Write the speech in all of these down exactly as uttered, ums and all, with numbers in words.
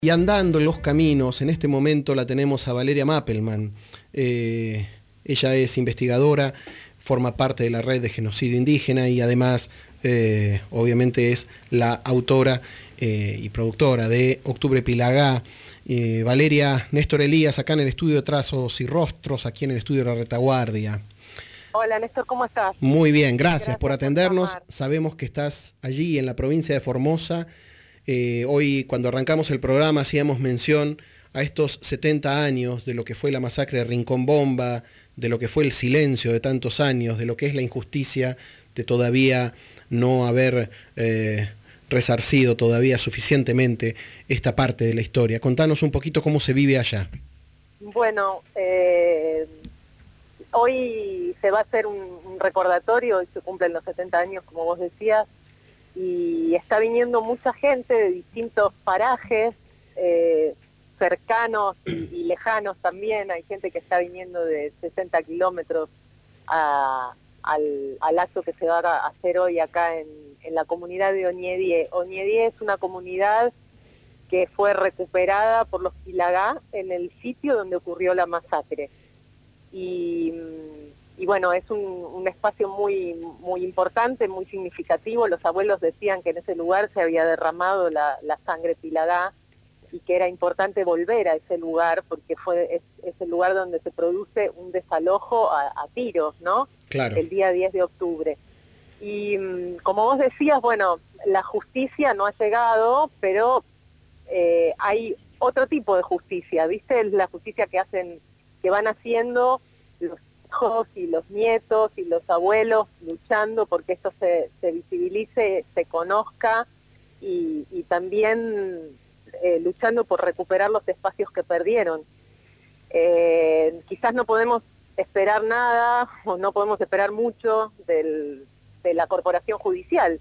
Y andando en los caminos, en este momento la tenemos a Valeria Mappelman. Eh, ella es investigadora, forma parte de la red de genocidio indígena y además, eh, obviamente, es la autora eh, y productora de Octubre Pilagá. Eh, Valeria, Néstor Elías, acá en el estudio de Trazos y Rostros, aquí en el estudio de la Retaguardia. Hola Néstor, ¿cómo estás? Muy bien, gracias, Gracias por atendernos. por Sabemos que estás allí en la provincia de Formosa. Eh, hoy, cuando arrancamos el programa, hacíamos mención a estos setenta años de lo que fue la masacre de Rincón Bomba, de lo que fue el silencio de tantos años, de lo que es la injusticia de todavía no haber eh, resarcido todavía suficientemente esta parte de la historia. Contanos un poquito cómo se vive allá. Bueno, eh, hoy se va a hacer un, un recordatorio, hoy se cumplen los setenta años, como vos decías, y está viniendo mucha gente de distintos parajes, eh, cercanos y, y lejanos también. Hay gente que está viniendo de sesenta kilómetros a, al, al acto que se va a hacer hoy acá en, en la comunidad de Oñedié. Oñedié es una comunidad que fue recuperada por los Pilagá en el sitio donde ocurrió la masacre. Y... Y bueno, es un, un espacio muy, muy importante, muy significativo. Los abuelos decían que en ese lugar se había derramado la, la sangre Pilagá y que era importante volver a ese lugar porque fue es, es el lugar donde se produce un desalojo a, a tiros, ¿no? Claro. El día diez de octubre. Y como vos decías, bueno, la justicia no ha llegado, pero eh, hay otro tipo de justicia, ¿viste? La justicia que hacen, que van haciendo los hijos y los nietos y los abuelos luchando porque esto se, se visibilice, se conozca y, y también eh, luchando por recuperar los espacios que perdieron. Eh, quizás no podemos esperar nada o no podemos esperar mucho del, de la corporación judicial,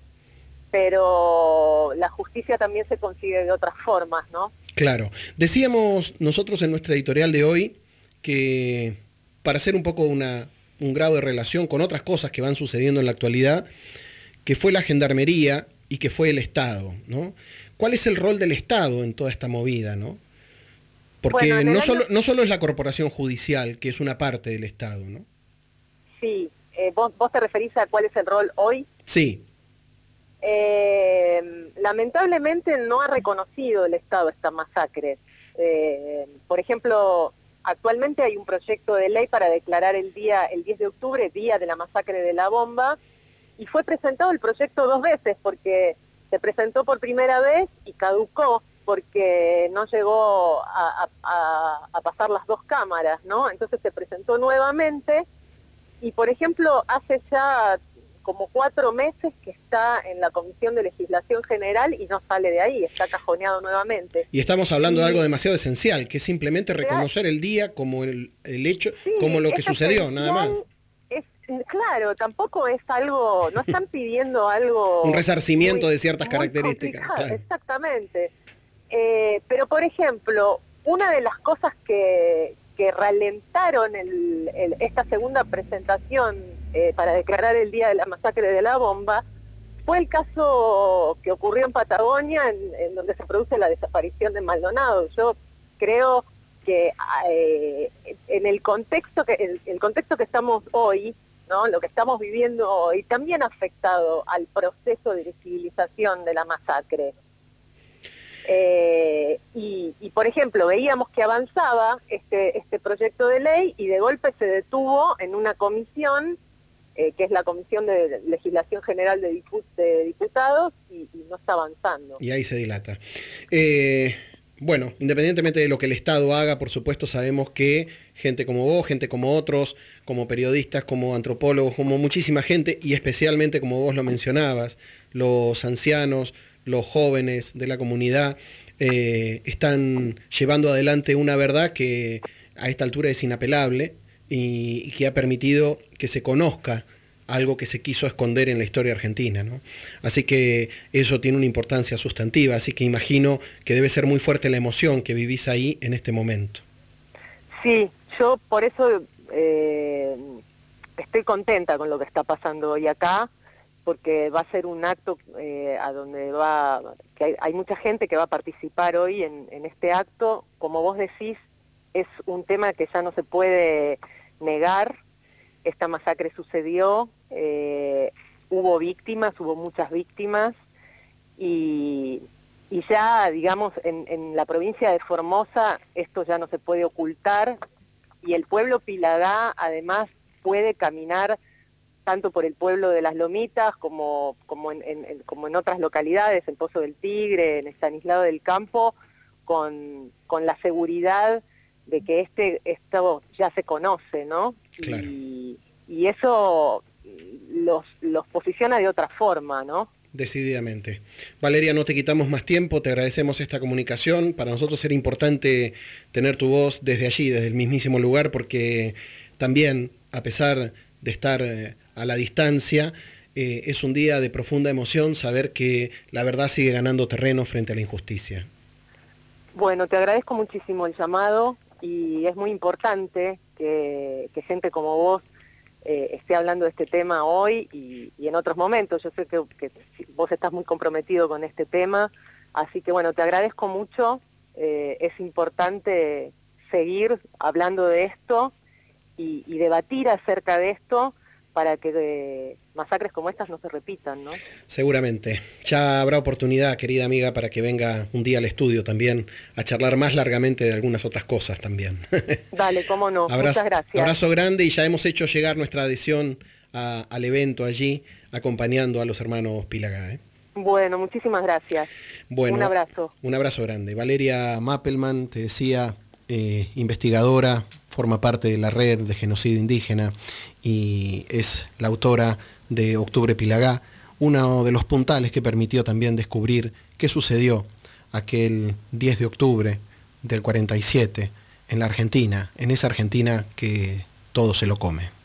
pero la justicia también se consigue de otras formas, ¿no? Claro. Decíamos nosotros en nuestra editorial de hoy que, para hacer un poco una, un grado de relación con otras cosas que van sucediendo en la actualidad, que fue la gendarmería y que fue el Estado, ¿no? ¿Cuál es el rol del Estado en toda esta movida, ¿no? Porque bueno, no, año... solo, no solo es la corporación judicial, que es una parte del Estado, ¿no? Sí. Eh, ¿vos, ¿Vos te referís a cuál es el rol hoy? Sí. Eh, lamentablemente no ha reconocido el Estado esta masacre. Eh, por ejemplo... Actualmente hay un proyecto de ley para declarar el día, el diez de octubre, día de la masacre de la bomba, y fue presentado el proyecto dos veces, porque se presentó por primera vez y caducó, porque no llegó a, a, a pasar las dos cámaras, ¿no? Entonces se presentó nuevamente, y por ejemplo, hace ya como cuatro meses que está en la Comisión de Legislación General y no sale de ahí, está cajoneado nuevamente. Y estamos hablando y... de algo demasiado esencial, que es simplemente reconocer el día como el, el hecho, sí, como lo que sucedió, esencial, nada más. Es, claro, tampoco es algo, no están pidiendo algo... Un resarcimiento muy, de ciertas características. Claro. Exactamente. Eh, pero, por ejemplo, una de las cosas que, que ralentaron el, el, esta segunda presentación Eh, para declarar el día de la masacre de la bomba, fue el caso que ocurrió en Patagonia, en, en donde se produce la desaparición de Maldonado. Yo creo que eh, en el contexto que el, el contexto que estamos hoy, ¿no? Lo que estamos viviendo hoy, también ha afectado al proceso de civilización de la masacre. Eh, y, y por ejemplo, veíamos que avanzaba este, este proyecto de ley y de golpe se detuvo en una comisión, Eh, que es la Comisión de Legislación General de, Dipu de Diputados, y, y no está avanzando. Y ahí se dilata. Eh, bueno, independientemente de lo que el Estado haga, por supuesto sabemos que gente como vos, gente como otros, como periodistas, como antropólogos, como muchísima gente, y especialmente como vos lo mencionabas, los ancianos, los jóvenes de la comunidad, eh, están llevando adelante una verdad que a esta altura es inapelable, y, y que ha permitido que se conozca algo que se quiso esconder en la historia argentina, ¿no? Así que eso tiene una importancia sustantiva, así que imagino que debe ser muy fuerte la emoción que vivís ahí en este momento. Sí, yo por eso eh, estoy contenta con lo que está pasando hoy acá, porque va a ser un acto eh, a donde va, que hay, hay mucha gente que va a participar hoy en, en este acto. Como vos decís, es un tema que ya no se puede negar. Esta masacre sucedió, eh, hubo víctimas, hubo muchas víctimas, y, y ya, digamos, en, en la provincia de Formosa esto ya no se puede ocultar, y el pueblo Pilagá además puede caminar tanto por el pueblo de Las Lomitas como, como, en, en, como en otras localidades, en Pozo del Tigre, en Estanislao del Campo, con, con la seguridad de que este esto ya se conoce, ¿no? Claro. Y, y eso los, los posiciona de otra forma, ¿no? Decididamente. Valeria, no te quitamos más tiempo, te agradecemos esta comunicación. Para nosotros era importante tener tu voz desde allí, desde el mismísimo lugar, porque también, a pesar de estar eh, a la distancia, eh, es un día de profunda emoción saber que la verdad sigue ganando terreno frente a la injusticia. Bueno, te agradezco muchísimo el llamado, y es muy importante que, que gente como vos eh, esté hablando de este tema hoy y, y en otros momentos. Yo sé que, que vos estás muy comprometido con este tema, así que bueno, te agradezco mucho. Eh, es importante seguir hablando de esto y, y debatir acerca de esto para que eh, masacres como estas no se repitan, ¿no? Seguramente. Ya habrá oportunidad, querida amiga, para que venga un día al estudio también a charlar más largamente de algunas otras cosas también. Dale, cómo no. Abrazo, muchas gracias. Abrazo grande, y ya hemos hecho llegar nuestra adhesión a, al evento allí, acompañando a los hermanos Pilagá, ¿eh? Bueno, muchísimas gracias. Bueno, un abrazo. Un abrazo grande. Valeria Mappelman, te decía, eh, investigadora, forma parte de la red de genocidio indígena y es la autora de Octubre Pilagá, uno de los puntales que permitió también descubrir qué sucedió aquel diez de octubre del cuarenta y siete en la Argentina, en esa Argentina que todo se lo come.